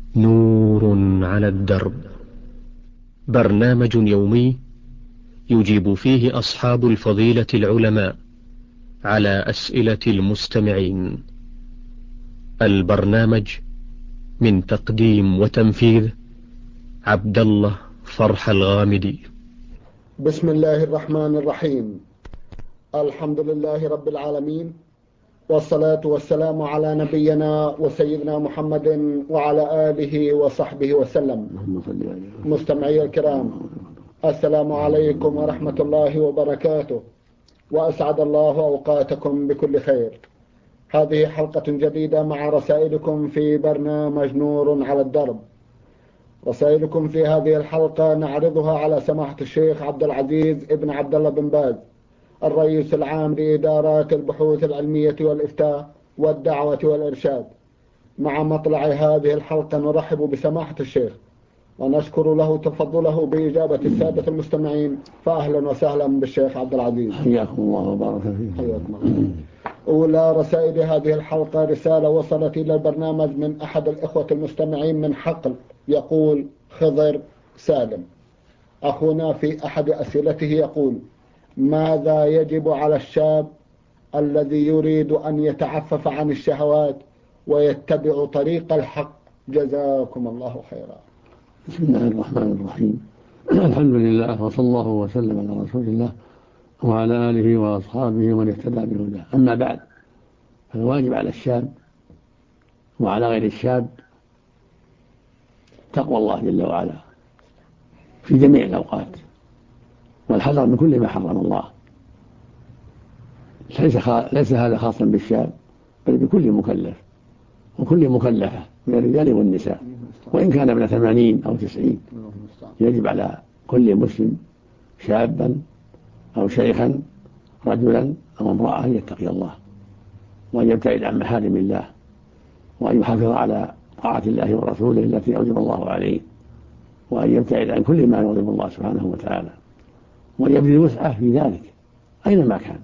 نور على الدرب، برنامج يومي يجيب فيه أصحاب الفضيلة العلماء على أسئلة المستمعين. البرنامج من تقديم وتنفيذ عبد الله فرح الغامدي. بسم الله الرحمن الرحيم. الحمد لله رب العالمين، والصلاة والسلام على نبينا وسيدنا محمد وعلى آله وصحبه وسلم. مستمعي الكرام، السلام عليكم ورحمة الله وبركاته، وأسعد الله أوقاتكم بكل خير. هذه حلقة جديدة مع رسائلكم في برنامج نور على الدرب. رسائلكم في هذه الحلقة نعرضها على سماحة الشيخ عبد العزيز ابن عبد الله بن باز، الرئيس العام لإدارات البحوث العلمية والإفتاء والدعوة والإرشاد. مع مطلع هذه الحلقة نرحب بسماحة الشيخ ونشكر له تفضله بإجابة السادة المستمعين، فأهلا وسهلا بالشيخ عبد العزيز. حياكم الله وبارك فيكم. حياكم الله. أولى رسائل هذه الحلقة رسالة وصلت إلى البرنامج من أحد الإخوة المستمعين من حقل، يقول خضر سالم أخونا في أحد أسئلته يقول: ماذا يجب على الشاب الذي يريد أن يتعفف عن الشهوات ويتبع طريق الحق؟ جزاكم الله خيرا. بسم الله الرحمن الرحيم. الحمد لله، وصلى الله وسلم على رسول الله وعلى آله وأصحابه ومن اهتدى بهداه. أما بعد، فالواجب على الشاب وعلى غير الشاب تقوى الله جل وعلا في جميع الأوقات، والحذر من كل ما حرم الله. ليس هذا خاصا بالشاب، بل بكل مكلف وكل مكلفة من الرجال والنساء، وإن كان ابن 80 أو 90. يجب على كل مسلم شابا أو شيخا رجلا أو امرأة أن يتقي الله، وأن يبتعد عن محارم الله، وأن يحافظ على طاعة الله ورسوله التي أوجب الله عليه، وأن يبتعد عن كل ما يغضب الله سبحانه وتعالى، وأن يبذل وسعه في ذلك أينما كان،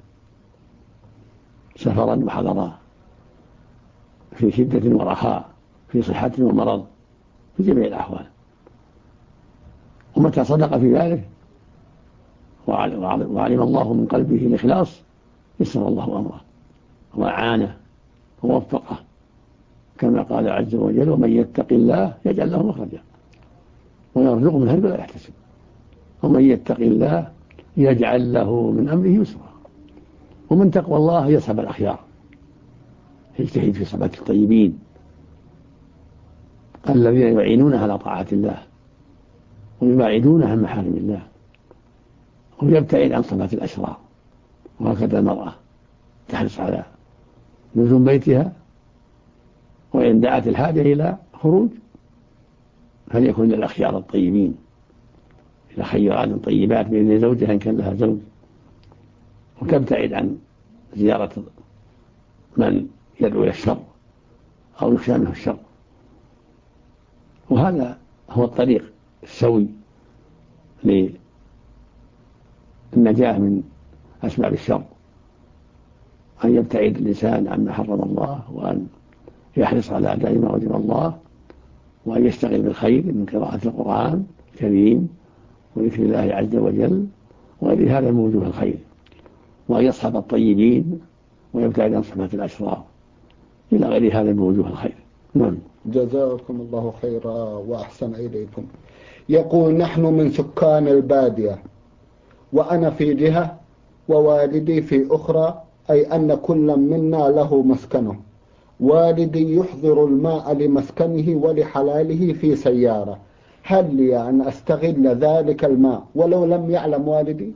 سفرا وحضرا، في شدة ورخاء، في صحة ومرض، في جميع الأحوال. ومتى صدق في ذلك وعلم الله من قلبه الإخلاص يسر الله أمره وأعانه ووفقه، كما قال عز وجل: ومن يتق الله يجعل له مخرجا ويرزقه من حيث لا يحتسب، ومن يتق الله يجعل له من أمره يسرا. ومن تقوى الله يصحب الأخيار، يجتهد في صحبة الطيبين الذين يعينون على طاعة الله ويبعدون عن محارم الله، ويبتعد عن صفات الأشرار. وهكذا المرأة تحرص على لزوم بيتها، وإن دعت الحاجة إلى خروج فليكن للأخيار الطيبين، إلى خيرات طيبات بإذن زوجها إن كان لها زوج، وتبتعد عن زيارة من يدعو إلى الشر أو يخشى منه الشر. وهذا هو الطريق السوي للنجاة من أسباب الشر، أن يبتعد الإنسان عما حرم الله، وأن يحرص على أداء ما وجب الله، وأن يشتغل بالخير من قراءة القرآن الكريم وذكر الله عز وجل وغير هذا من وجوه الخير، وأن يصحب الطيبين ويبتعد عن صحبة الأشرار، إلى غير هذا من وجوه الخير. نعم. جزاكم الله خيرا وأحسن إليكم. يقول: نحن من سكان البادية، وأنا في جهة ووالدي في أخرى، أي أن كل منا له مسكنه. والدي يحضر الماء لمسكنه ولحلاله في سيارة، هل لي أن أستغل ذلك الماء ولو لم يعلم والدي؟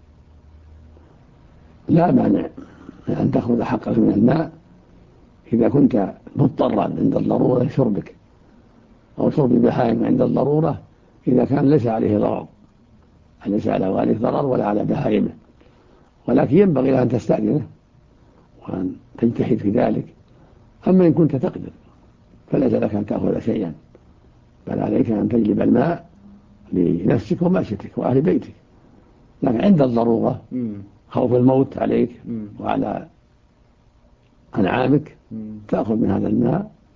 لا مانع أن تأخذ حقك من الماء إذا كنت مضطرا عند الضرورة لشربك، أو شرب البهائم عند الضرورة إذا كان ليس عليه ضرر، ليس على والدك ضرر ولا على بهائمه. ولكن ينبغي أن تستأذنه وأن تجتهد في ذلك. أما إن كنت تقدر فليس لك أن تأخذ شيئا، بل عليك أن تجلب الماء لنفسك وماشيتك وأهل بيتك. لكن عند الضرورة خوف الموت عليك وعلى أنعامك تأخذ من هذا الماء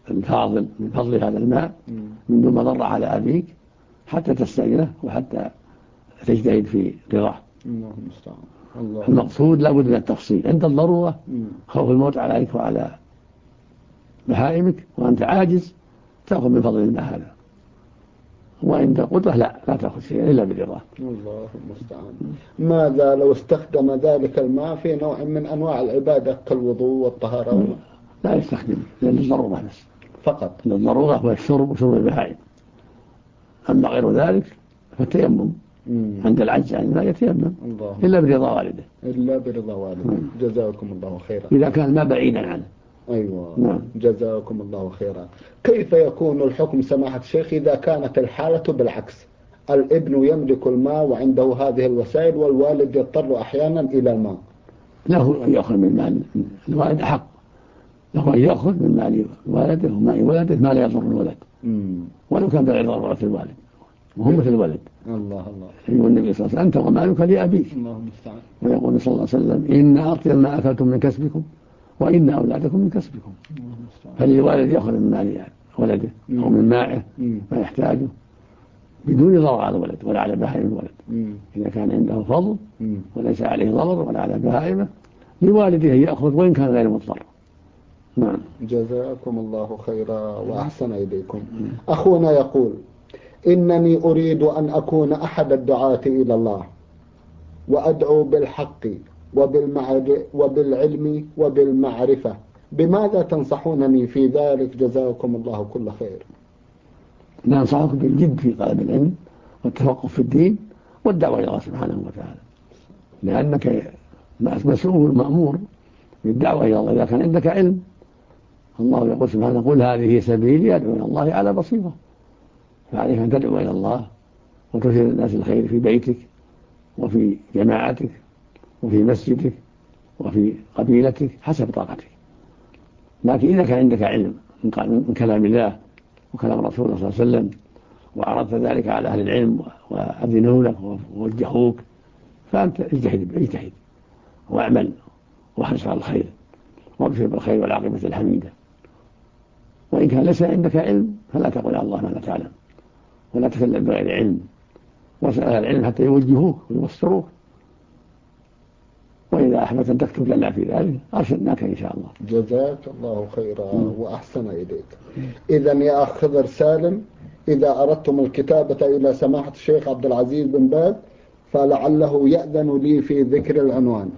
الفاضل من فضل هذا الماء من دون مضرة على أبيك حتى تستأذنه وحتى تجتهد في رضاه. المقصود لابد من التفصيل عند الضرورة، خوف الموت عليك وعلى بهائمك وأنت عاجز تأخذ من فضل الماء هذا، وعند القدرة لا تأخذ شيئا إلا برضاه. الله المستعان. ماذا لو استخدم ذلك الماء في نوع من أنواع العبادة كالوضوء والطهارة؟ لا يستخدم للضرورة بس فقط، للضرورة هو الشرب وشرب البهائم. أما غير ذلك فالتيمم عند العجز عن الماء يتيمم إلا برضا والده. إلا برضا والده. جزاكم الله خيرا. إذا كان الماء بعيدا عنه. أيوة. نعم. جزاكم الله خيرا. كيف يكون الحكم سماحة الشيخ إذا كانت الحالة بالعكس؟ الابن يملك الماء وعنده هذه الوسائل والوالد يضطر أحيانا إلى الماء. له أن يأخذ من مال الوالد حق، له أن يأخذ من مال والده وماء ولده ما لا يضر الولد ولو كان بغير ضرورة الوالد وهم مثل الولد. الله يقول النبي صلى الله عليه وسلم أنت ومالك لأبيك. ويقول صلى الله عليه وسلم إن أطيب ما أكلتم من كسبكم وإن أولادكم من كسبكم. فالوالد يأخذ من مال ولده أو من مائه ما يحتاجه بدون ضرر على الولد ولا على بهائم الولد. إذا كان عنده فضل وليس عليه ضرر ولا على بهائمه لوالده يأخذ وإن كان غير مضطر. نعم. جزاكم الله خيرا وأحسن إليكم. أخونا يقول إنني أريد أن أكون أحد الدعاة إلى الله وأدعو بالحق وبالعلم وبالمعرفة، بماذا تنصحونني في ذلك؟ جزاكم الله كل خير. ننصحك بالجد في طلب العلم والتفقه في الدين والدعوة إلى الله سبحانه وتعالى، لأنك مسؤول مأمور بالدعوة إلى الله. إذا كان عندك علم الله يقول سبحانه قل هذه سبيلي أدعو إلى الله على بصيرة، فعليك أن تدعو إلى الله وترشد الناس الخير في بيتك وفي جماعتك وفي مسجدك وفي قبيلتك حسب طاقتك. لكن إذا كان عندك علم من كلام الله وكلام رسوله صلى الله عليه وسلم وعرضت ذلك على أهل العلم وأذنوا لك ووجهوك فأنت اجتهد واعمل واحرص على الخير وابشر بالخير والعاقبة الحميدة. وإن كان ليس عندك علم فلا تقل على الله ما لا تعلم ولا تكلم بغير علم، واسأل أهل العلم حتى يوجهوك ويبصروك، وإذا أحببت أن تكتب لنا في ذلك أرشدناك إن شاء الله. جزاك الله خيرا وأحسن إليك. إذن يا أخ خضر سالم، إذا أردتم الكتابة إلى سماحة الشيخ عبد العزيز بن باز فلعله يأذن لي في ذكر العنوان.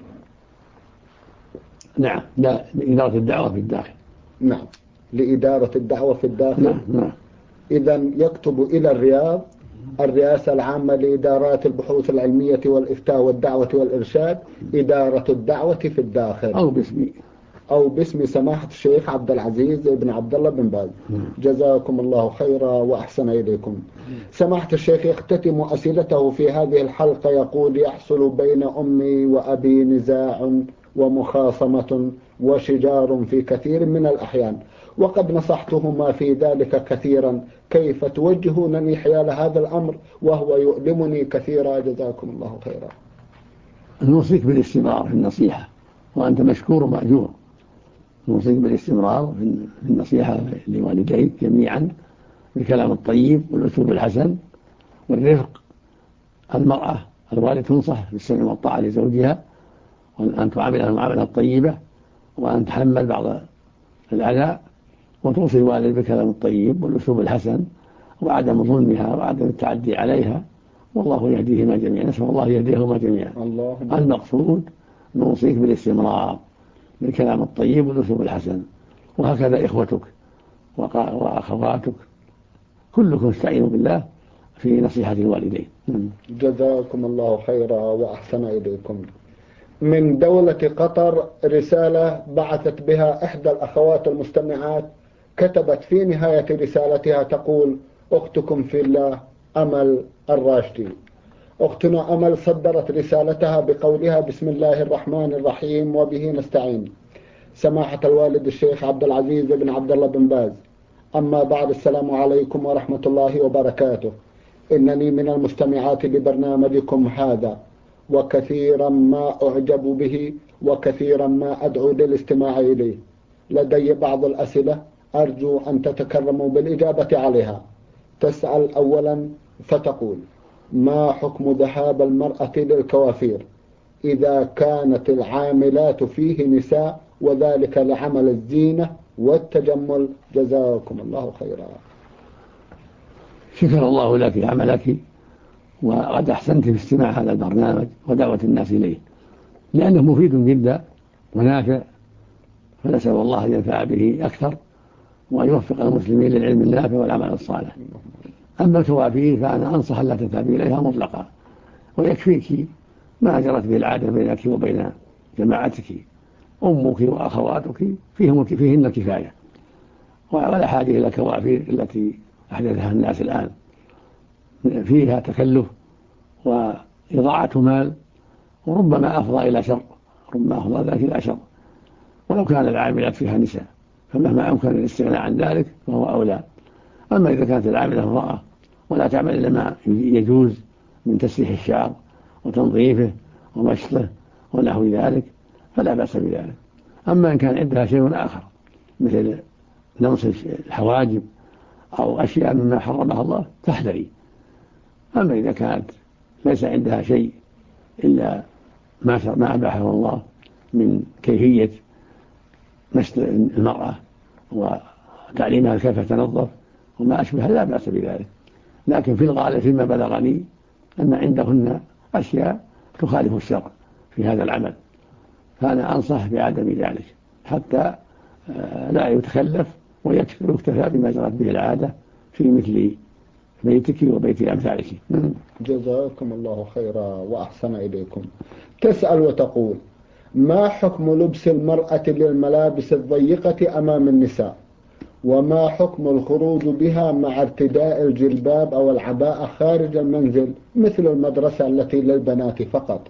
نعم، لا لإدارة الدعوة في الداخل. نعم، لإدارة الدعوة في الداخل. نعم. إذن يكتب إلى الرياض، الرئاسة العامة لإدارات البحوث العلمية والإفتاء والدعوة والإرشاد، إدارة الدعوة في الداخل، أو باسم سماحة الشيخ عبد العزيز بن عبد الله بن باز. جزاكم الله خيرا وأحسن إليكم. سماحة الشيخ يختتم أسئلته في هذه الحلقة يقول يحصل بين أمي وأبي نزاع ومخاصمة وشجار في كثير من الأحيان، وقد نصحتهما في ذلك كثيرا، كيف توجهونني حيال هذا الأمر وهو يؤلمني كثيرا؟ جزاكم الله خيرا. نوصيك بالاستمرار في النصيحة وأنت مشكور ومأجور. نوصيك بالاستمرار في النصيحة لوالديك جميعا بالكلام الطيب والأسلوب الحسن والرفق. المرأة الوالد تنصح بالسمع والطاعة لزوجها، وأن تعاملها المعاملة الطيبة، وأن تحمل بعض الأذى، وتوصي الوالد بالكلام الطيب والأسلوب الحسن وعدم ظلمها وعدم التعدي عليها، والله يهديهما جميعا. نسأل الله يهديهما جميعا. المقصود نوصيك بالاستمرار بالكلام الطيب والأسلوب الحسن، وهكذا إخوتك وأخواتك كلكم استعينوا بالله في نصيحة الوالدين. جزاكم الله خيرا وأحسن إليكم. من دولة قطر رسالة بعثت بها إحدى الأخوات المستمعات، كتبت في نهاية رسالتها تقول: أختكم في الله أمل الراشدي. أختنا أمل صدرت رسالتها بقولها: بسم الله الرحمن الرحيم وبه نستعين. سماحة الوالد الشيخ عبد العزيز بن عبد الله بن باز، أما بعد، السلام عليكم ورحمة الله وبركاته. إنني من المستمعات لبرنامجكم هذا، وكثيرا ما أعجب به وكثيرا ما أدعو للاستماع إليه. لدي بعض الأسئلة أرجو أن تتكرموا بالإجابة عليها. تسأل أولا فتقول: ما حكم ذهاب المرأة للكوافير إذا كانت العاملات فيه نساء وذلك لعمل الزينة والتجمل؟ جزاكم الله خيرا. شكر الله لك عملك، وقد أحسنت في استماع هذا البرنامج ودعوة الناس إليه، لأنه مفيد جدا ونافع، فنسأل الله أن ينفع به أكثر وأن يوفق المسلمين للعلم النافع والعمل الصالح. أما الكوافير فأنا أنصح ألا تذهبي إليها مطلقا، ويكفيك ما جرت به العادة بينك وبين جماعتك، أمك وأخواتك فيهن الكفاية، ولا حاجة إلى الكوافير التي أحدثها الناس الآن، فيها تكلف وإضاعة مال، وربما أفضى إلى شر، ربما أفضى ذلك إلى شر. ولو كان العاملات فيها نساء فمهما أمكن الاستغناء عن ذلك فهو أولى. أما إذا كانت العاملة امرأة ولا تعمل إلا ما يجوز من تسريح الشعر وتنظيفه ومشطه ونحو ذلك فلا بأس بذلك. أما إن كان عندها شيء آخر مثل نمص الحواجب أو أشياء مما حرمها الله تحذري. أما إذا كانت ليس عندها شيء إلا ما أباحه الله من كيفية مشط المرأة وتعليمها كيف تنظف وما أشبه لا بأس بذلك. لكن في الغالب فيما بلغني أن عندهن أشياء تخالف الشرع في هذا العمل، فأنا أنصح بعدم ذلك حتى لا يتخلف ويكفي ويكتفى بما جرت به العادة في مثل بيتك وبيت أمثالك. جزاكم الله خيرا وأحسن إليكم. تسأل وتقول: ما حكم لبس المرأة للملابس الضيقة أمام النساء؟ وما حكم الخروج بها مع ارتداء الجلباب أو العباءة خارج المنزل مثل المدرسة التي للبنات فقط؟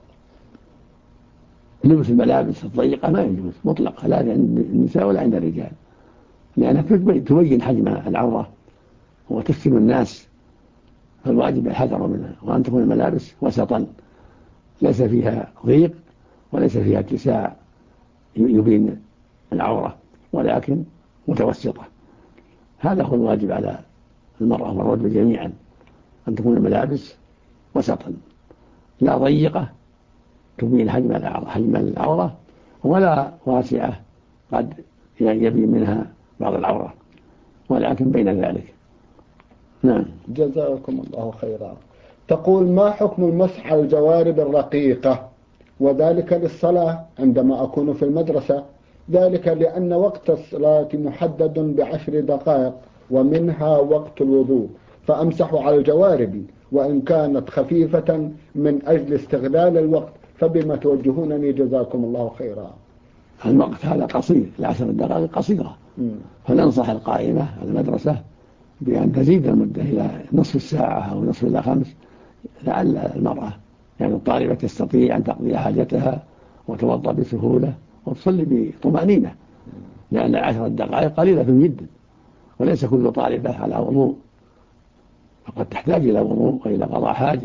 لبس الملابس الضيقة ما يجوز مطلقا، لا عند النساء ولا عند الرجال، لأنها تبين حجم العورة وتفتن الناس، فالواجب الحذر منها، وأن تكون الملابس وسطا ليس فيها ضيق وليس فيها اتساع يبين العورة، ولكن متوسطة. هذا هو الواجب على المرأة والرجل جميعا، أن تكون الملابس وسطا، لا ضيقة تبين حجم العورة ولا واسعة قد يبين منها بعض العورة، ولكن بين ذلك. نعم. جزاكم الله خيرا. تقول: ما حكم المسح على الجوارب الرقيقة وذلك للصلاة عندما أكون في المدرسة؟ ذلك لأن وقت الصلاة محدد ب10 دقائق ومنها وقت الوضوء، فأمسح على الجوارب وإن كانت خفيفة من أجل استغلال الوقت، فبما توجهونني جزاكم الله خيرا؟ الوقت هذا قصير، 10 دقائق قصيرة، فننصح القائمة المدرسة بأن تزيد المدة إلى نصف الساعة أو نصف إلى 5، لعل المرأة يعني الطالبة تستطيع أن تقضي حاجتها وتوضأ بسهولة وتصلي بطمأنينة، لأن 10 دقائق قليلة جدا، وليس كل طالبة على وضوء، فقد تحتاج إلى وضوء وإلى قضاء حاجة.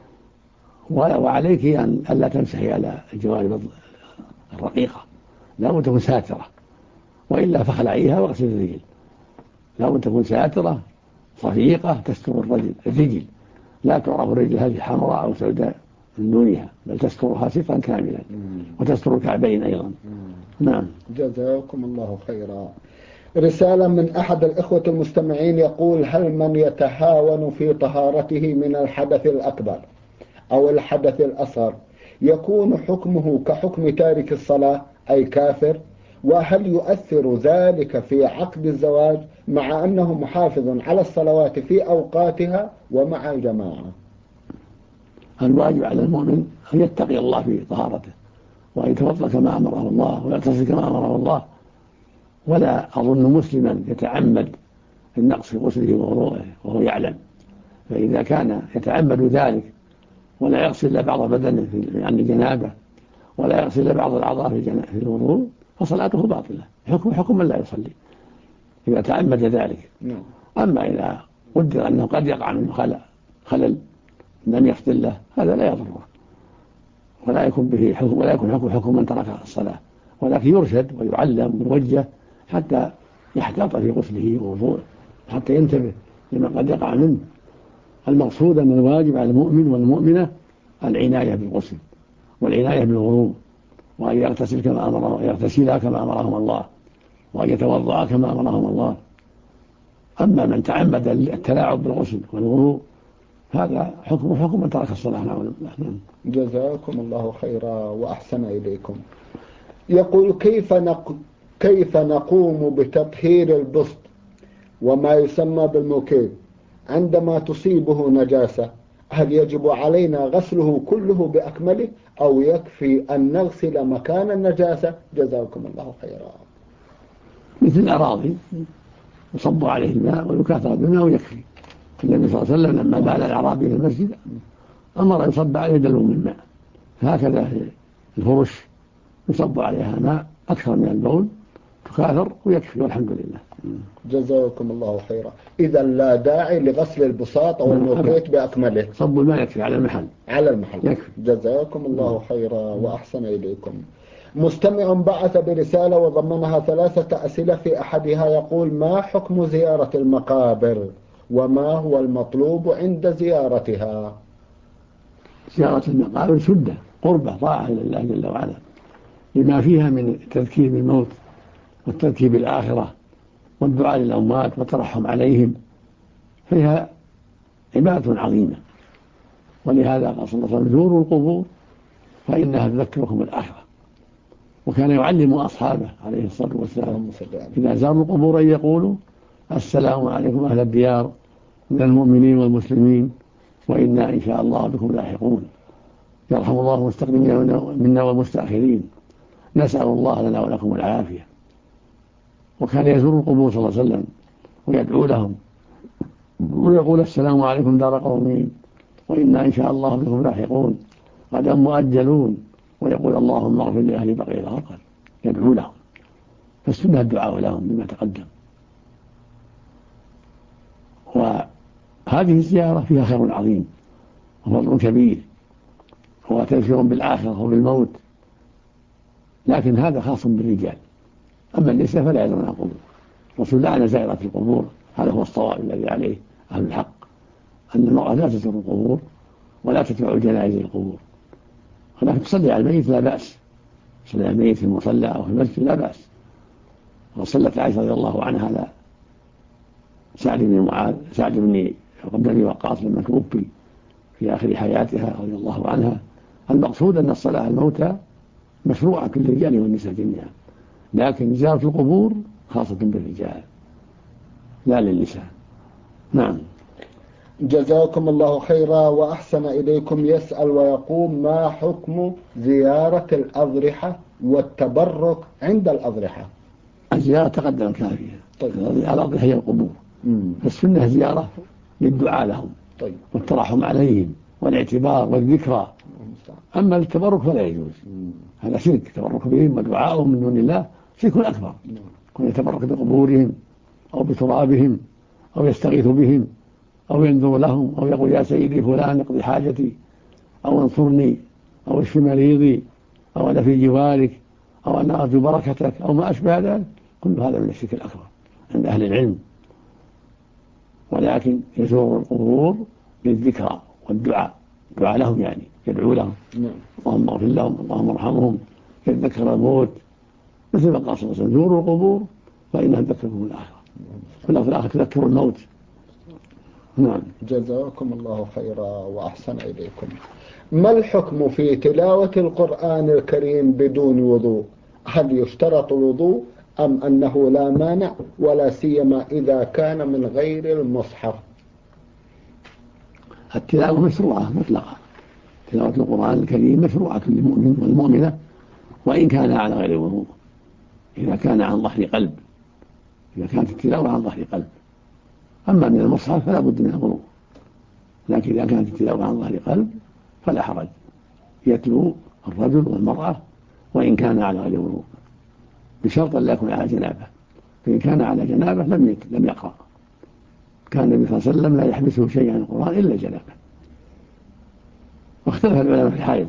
وعليك أن لا تمسحي على الجوانب الرقيقة، لا بد تكون ساترة، وإلا فخلعيها واغسل الرجل. لا بد تكون ساترة صفيقة تستر الرجل، لا تعرف الرجل هذه حمراء أو سوداء من دونها، بل تسترها سترا كاملا وتستر الكعبين أيضا. نعم. جزاكم الله خيرا. رسالة من أحد الإخوة المستمعين يقول: هل من يتهاون في طهارته من الحدث الأكبر أو الحدث الأصغر يكون حكمه كحكم تارك الصلاة أي كافر؟ وهل يؤثر ذلك في عقد الزواج مع أنه محافظ على الصلوات في أوقاتها ومع الجماعة؟ الواجب على المؤمن أن يتقي الله في طهارته، وأن يتوضأ كما أمره الله ويغتسل كما أمره الله. ولا أظن مسلما يتعمد النقص في غسله ووضوءه وهو يعلم، فإذا كان يتعمد ذلك ولا يغسل إلا بعض بدنه عن الجنابة ولا يغسل إلا بعض الأعضاء في الوضوء فصلاته باطلة، حكم من لا يصلي إذا تعمد ذلك. أما إذا قدر أنه قد يقع منه خلل لم يفتل له هذا لا يضره، ولا يكون به حكم من ترك الصلاة، ولكن يرشد ويعلم ويوجه حتى يحتاط في غسله ووضوءه حتى ينتبه لما قد يقع منه. المقصود أن الواجب على المؤمن والمؤمنة العناية بالغسل والعناية بالوضوء، وأن يغتسل كما أمره، يغتسلا كما أمرهم الله، وأن يتوضأ كما أمرهم الله. أما من تعمد التلاعب بالغسل والوضوء هذا حكم من ترك الصلاة. نعم. جزاكم الله خيرا وأحسن إليكم. يقول كيف نقوم بتطهير البسط وما يسمى بالموكيل عندما تصيبه نجاسة؟ هل يجب علينا غسله كله بأكمله أو يكفي أن نغسل مكان النجاسة؟ جزاكم الله خيرا. مثل الأراضي يصب عليه الماء ويكاثر بالماء ويكفي. النبي صلى الله عليه وسلم لما بال الأعرابي في المسجد أمر يصب عليه دلو من ماء، هكذا في الفرش يصب عليها ماء أكثر من البول تكاثر ويكفي والحمد لله. جزاكم الله خيرا. إذا لا داعي لغسل البساط أو الموكيت بأكمله، صب الماء يكفي على المحل يكفي. جزاكم الله خيرا وأحسن إليكم. مستمع بعث برسالة وضمنها 3 أسئلة. في أحدها يقول: ما حكم زيارة المقابر وما هو المطلوب عند زيارتها؟ زيارة المقابر سدة قربة طاعة لله جل وعلا لما فيها من تذكير بالموت والتذكير بالآخرة والدعاء للأموات والترحم عليهم، فيها عبادة عظيمة. ولهذا قال صلى الله عليه وسلم: زوروا القبور فإنها تذكركم الآخرة. وكان يعلم أصحابه عليه الصلاة والسلام إذا زاروا القبور أن يقولوا: السلام عليكم أهل الديار من المؤمنين والمسلمين وإنا إن شاء الله بكم لاحقون، يرحم الله المستقدمين منا والمستأخرين، نسأل الله لنا ولكم العافية. وكان يزور القبور صلى الله عليه وسلم ويدعو لهم ويقول: السلام عليكم دار قومين وإنا إن شاء الله بكم لاحقون غدا مؤجلون، ويقول: اللهم اغفر لأهل بقية الغرقد، يدعو لهم. فالسنة الدعاء لهم بما تقدم. وهذه الزيارة فيها خير عظيم وفضل كبير وتذكير بالآخرة وبالموت، لكن هذا خاص بالرجال. أما النساء فلا يزورن القبور. الرسول لعن زائرة القبور، هذا هو الصواب الذي عليه أهل الحق، أن المرأة لا تزور القبور ولا تتبع الجنائز القبور، ولكن تصلي على الميت لا بأس، تصلي على الميت في المصلى أو في المسجد لا بأس. وصلت عائشة رضي الله عنها على سعد بن أبي وقاص لما توفي في آخر حياتها رضي الله عنها. المقصود أن الصلاة على الموتى مشروعة للرجال والنساء جميعا، لكن زيارة القبور خاصة بالرجال لا للنساء. نعم. جزاكم الله خيرا وأحسن إليكم. يسأل ويقول: ما حكم زيارة الأضرحة والتبرك عند الأضرحة؟ الزيارة تقدم كافية. طيب. الأضرحة هي القبور، فالسنة زيارة للدعاء لهم. طيب. والترحم عليهم والاعتبار والذكرى. أما التبرك فلا يجوز، هذا شرك. التبرك بهم ودعائهم من دون الله شرك أكبر. كن يتبرك بقبورهم أو بترابهم أو يستغيث بهم أو ينذر لهم أو يقول: يا سيدي فلان اقضي حاجتي أو انصرني أو اشف مريضي أو أنا في جوارك أو أنا أرجو بركتك أو ما أشبه ذلك، كل هذا من الشرك الأكبر عند أهل العلم. ولكن يزور القبور للذكرى والدعاء، دعاء لهم يعني يدعو لهم: اللهم اغفر لهم، اللهم ارحمهم، يتذكر الموت، مثل ما قال صلى الله عليه وسلم: زوروا القبور فإنها تذكركم الآخرة، في الآخرة تذكر الموت. نعم. جزاكم الله خيرا وأحسن إليكم. ما الحكم في تلاوة القرآن الكريم بدون وضوء؟ هل يشترط الوضوء أم أنه لا مانع، ولا سيما إذا كان من غير المصحف؟ التلاوة مشروعة مطلقة، تلاوة القرآن الكريم مشروعة للمؤمن والمؤمنة وإن كان على غير وضوء، إذا كان عن ظهر قلب، إذا كانت التلاوة عن ظهر قلب. أما من المصحف فلا بد من الوضوء، لكن إذا كانت التلاوة عن ظهر قلب فلا حرج، يتلو الرجل والمرأة وإن كان على غير وضوء، بشرط لا يكون على جنابه. فإن كان على جنابه لم يقرأ. كان النبي صلى الله عليه وسلم لا يحبسه شيء عن القرآن إلا جنابه. واختلف العلماء في الحائض،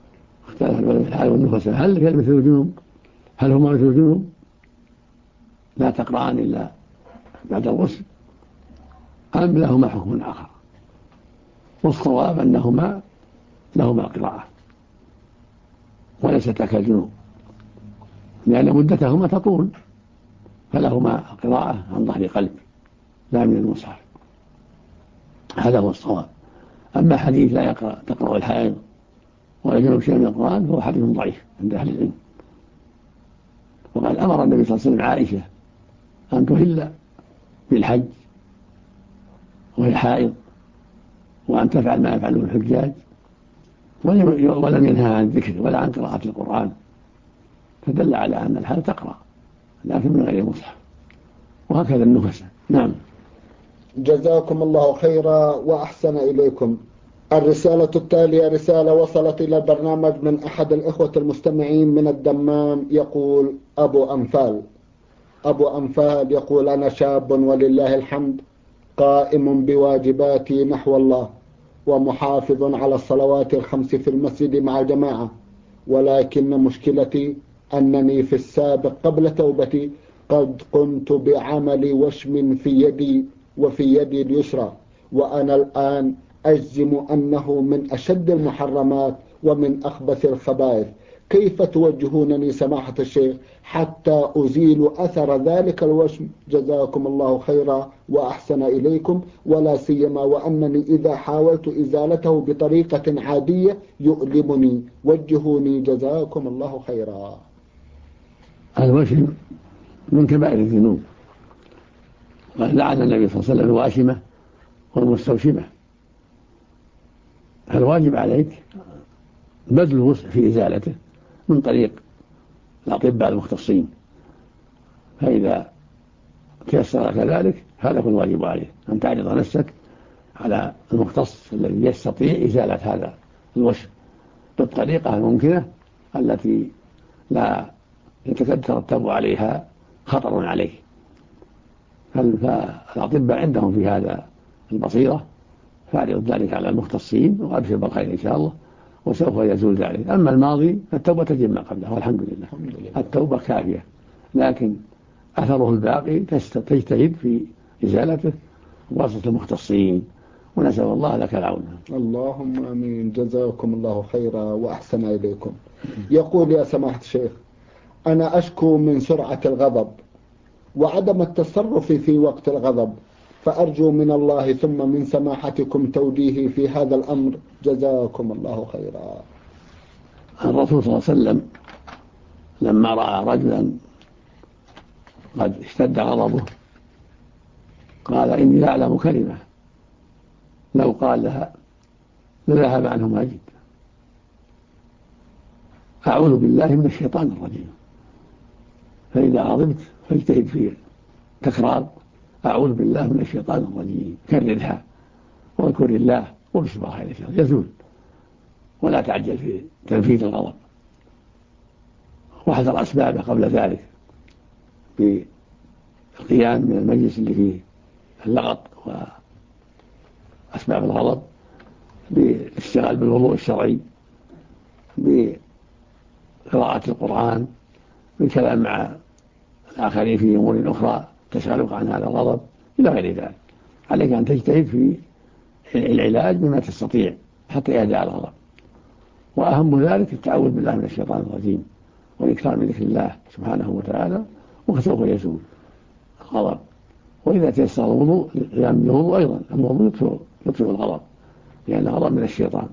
والنفساء هل هي مثل الجنوب؟ هل هما مثل الجنوب لا تقرأان إلا بعد الغسل أم لهما حكم آخر؟ والصواب أنهما لهما قراءة وليست كالجنوب، لأن مدتهما تطول، فلهما قراءة عن ظهر قلب لا من المصحف. هذا هو الصواب. أما حديث لا تقرأ الحائض ولا جنوب شيء من القرآن فهو حديث ضعيف عند أهل العلم. وقد أمر النبي صلى الله عليه وسلم عائشة أن تهل بالحج وهي حائض وأن تفعل ما يفعله الحجاج، ولم ينهى عن الذكر ولا عن قراءة القرآن، فدل على أن الحائض تقرأ لكن من غير مصحف، وهكذا النفس. نعم. جزاكم الله خيرا وأحسن إليكم. الرسالة التالية رسالة وصلت إلى البرنامج من أحد الإخوة المستمعين من الدمام، يقول أبو أنفال يقول: أنا شاب ولله الحمد قائم بواجباتي نحو الله ومحافظ على الصلوات الخمس في المسجد مع جماعة، ولكن مشكلتي أنني في السابق قبل توبتي قد قمت بعمل وشم في يدي وفي يدي اليسرى، وأنا الآن أجزم أنه من أشد المحرمات ومن أخبث الخبائث. كيف توجهونني سماحة الشيخ حتى أزيل أثر ذلك الوشم؟ جزاكم الله خيرا وأحسن إليكم، ولا سيما وأنني إذا حاولت إزالته بطريقة عادية يؤلمني. وجهوني جزاكم الله خيرا. الوشم من كبائر الذنوب، لعن النبي صلى الله عليه وسلم الواشمة والمستوشمة. فالواجب عليك بذل الوسع في إزالته من طريق الأطباء المختصين، فإذا تيسر لك ذلك هذا هو الواجب عليك، أن تعرض نفسك على المختص الذي يستطيع إزالة هذا الوشم بالطريقة الممكنة التي لا يترتب عليها خطر عليه. فالأطباء عندهم في هذا البصيرة، فاعرض ذلك على المختصين وأبشر بالخير إن شاء الله وسوف يزول ذلك. أما الماضي فالتوبة تجب ما قبله والحمد لله. التوبة كافية، لكن أثره الباقي تجتهد في إزالته بواسطة المختصين، ونسأل الله لك العون. اللهم آمين. جزاكم الله خيرا وأحسن إليكم. يقول: يا سماحة الشيخ، أنا أشكو من سرعة الغضب وعدم التصرف في وقت الغضب، فأرجو من الله ثم من سماحتكم توجيهي في هذا الأمر. جزاكم الله خيرا. الرسول صلى الله عليه وسلم لما رأى رجلا قد اشتد غضبه قال: إني لا أعلم كلمة لو قال لها لذهب عنه ما جد. أعوذ بالله من الشيطان الرجيم. فإذا غضبت فاجتهد في تكرار أعوذ بالله من الشيطان الرجيم، كررها واذكر الله وبسم خير يزول، ولا تعجل في تنفيذ الغضب، واحذر أسبابه قبل ذلك بالقيام من المجلس اللي فيه اللغط وأسباب الغضب، بالاشتغال بالوضوء الشرعي، بقراءة القرآن، بالكلام مع الآخرين في أمور أخرى تشغلك عن هذا الغضب إلى غير ذلك. عليك أن تجتهد في العلاج بما تستطيع حتى يهدأ الغضب، وأهم ذلك التعوذ بالله من الشيطان الرجيم والإكثار من ذكر الله سبحانه وتعالى، وسوف يزول الغضب. وإذا تيسر الوضوء القيام بالوضوء أيضا، الوضوء يطفئ الغضب لأن الغضب من الشيطان،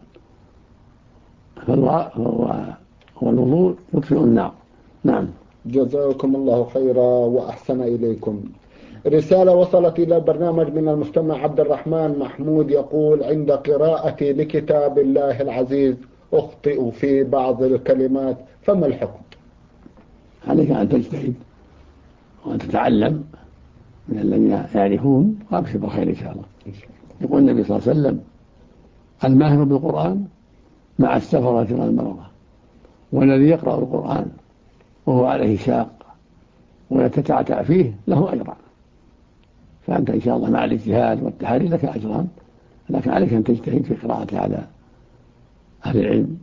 والوضوء يطفئ النار. نعم. جزاكم الله خيرا وأحسن إليكم. رسالة وصلت إلى البرنامج من المستمع عبد الرحمن محمود، يقول: عند قراءتي لكتاب الله العزيز أخطئ في بعض الكلمات، فما الحكم؟ عليك أن تجتهد وأن تتعلم من الذين يعرفون، وأبشر بالخير إن شاء الله. يقول النبي صلى الله عليه وسلم: الماهر بالقرآن مع السفرة والمرضى، والذي يقرأ القرآن وهو عليه شاق ويتتعتع فيه له أجران. فأنت إن شاء الله مع الاجتهاد والتحري لك أجران، لكن عليك أن تجتهد في قراءة على أهل العلم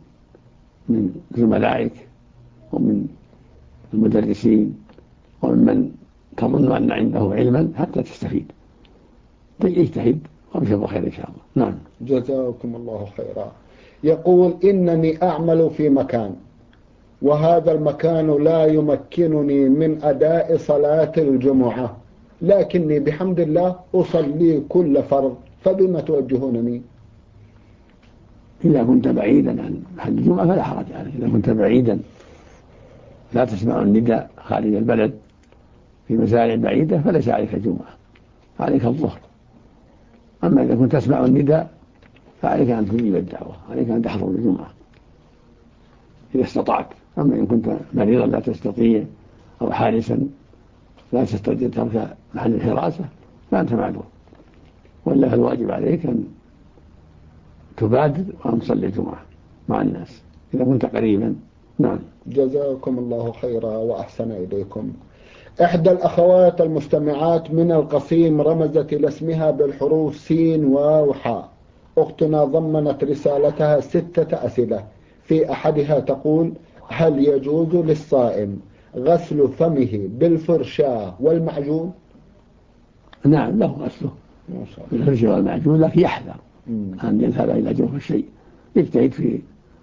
من زملائك ومن المدرسين ومن تظن أن عنده علما حتى تستفيد. اجتهد وابشر بخير إن شاء الله. نعم. جزاكم الله خيرا. يقول إنني أعمل في مكان، وهذا المكان لا يمكنني من أداء صلاة الجمعة، لكني بحمد الله أصلي كل فرض، فبما توجهونني؟ إذا كنت بعيدا عن محل الجمعة فلا حرج عليك. إذا كنت بعيدا لا تسمع النداء خارج البلد في مزارع بعيدة فليس عليك الجمعة، عليك الظهر. أما إذا كنت تسمع النداء فعليك أن تجيب الدعوة، عليك أن تحضر الجمعة إذا استطعت. أما إن كنت مريضا لا تستطيع أو حارسا لا تستطيع ترك محل الحراسة فأنت معذور، ولا فالواجب عليك أن تبادر وأن تصلي الجمعة مع الناس إذا كنت قريبا. نعم. جزاكم الله خيرا وأحسن إليكم. إحدى الأخوات المستمعات من القصيم رمزت إلى اسمها بالحروف سين واو حاء. أختنا ضمنت رسالتها 6 أسئلة، في أحدها تقول: هل يجوز للصائم غسل فمه بالفرشاة والمعجون؟ نعم له غسله بالفرشاة والمعجون، لكن يحذر أن يذهب إلى جوف الشيء، يجتهد في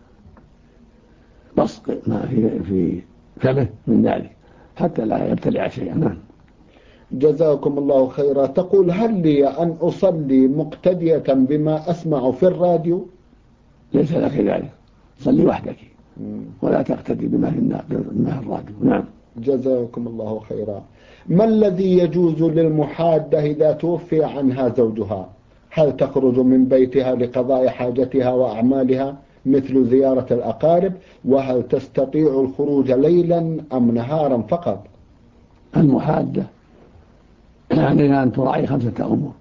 بصق ما في فمه من ذلك حتى لا يبتلع شيئا. نعم. جزاكم الله خيرا. تقول: هل لي أن أصلي مقتدية بما أسمع في الراديو؟ ليس لك ذلك، صلي وحدك ولا تقتدي بما في الراديو. نعم. جزاكم الله خيرا. ما الذي يجوز للمحادة إذا توفي عنها زوجها؟ هل تخرج من بيتها لقضاء حاجتها وأعمالها مثل زيارة الأقارب؟ وهل تستطيع الخروج ليلا أم نهارا فقط؟ المحادة عليها أن تراعي 5 أمور.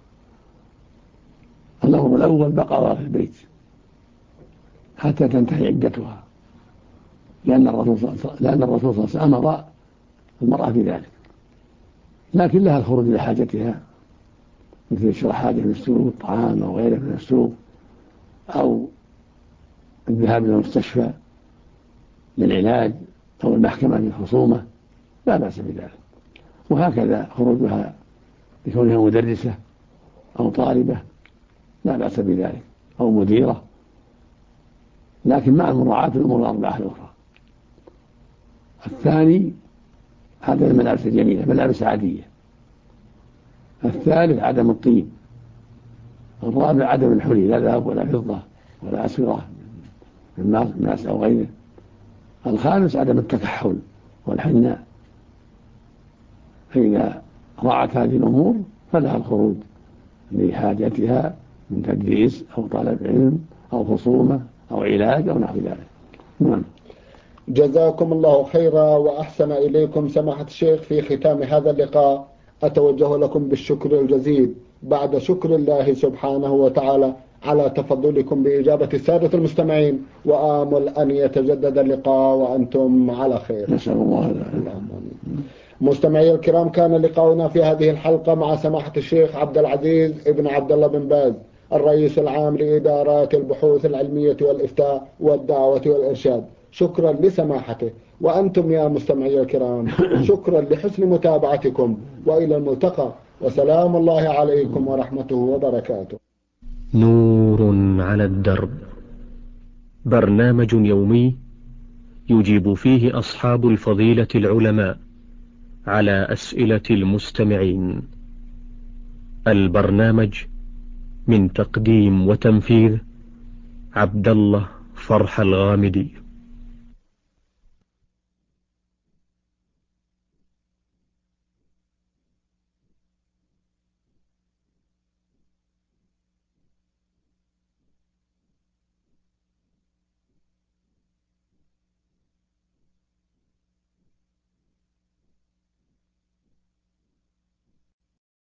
الأمر الأول بقاءها في البيت حتى تنتهي عدتها، لأن الرسول صلى الله عليه وسلم أمر المرأة بذلك، لكن لها الخروج لحاجتها مثل شراء حاجة من السوق، طعام أو غيره من السوق، أو الذهاب إلى المستشفى للعلاج، أو المحكمة للخصومة، لا بأس بذلك. وهكذا خروجها لكونها مدرسة أو طالبة لا بأس بذلك، أو مديرة، لكن مع مراعاة الأمور الأربعة الأخرى. الثاني هذا الملابس الجميلة، ملابس عادية. الثالث عدم الطيب. الرابع عدم الحلي، لا ذهب ولا فضة ولا أسورة من ماس أو غيره. الخامس عدم التكحل والحناء. فإذا راعت هذه الأمور فلها الخروج لحاجتها من تدريس أو طلب علم أو خصومة أو علاج أو نحو ذلك. نعم. جزاكم الله خيرا وأحسن إليكم سماحة الشيخ. في ختام هذا اللقاء أتوجه لكم بالشكر الجزيل بعد شكر الله سبحانه وتعالى على تفضلكم بإجابة السادة المستمعين، وآمل أن يتجدد اللقاء وأنتم على خير. نسأل الله. مستمعي الكرام، كان لقاؤنا في هذه الحلقة مع سماحة الشيخ عبد العزيز ابن عبد الله بن باز، الرئيس العام لإدارات البحوث العلمية والإفتاء والدعوة والإرشاد. شكرا لسماحته. وأنتم يا مستمعي الكرام شكرا لحسن متابعتكم، وإلى الملتقى، وسلام الله عليكم ورحمته وبركاته. نور على الدرب، برنامج يومي يجيب فيه أصحاب الفضيلة العلماء على أسئلة المستمعين. البرنامج من تقديم وتنفيذ عبد الله فرح الغامدي.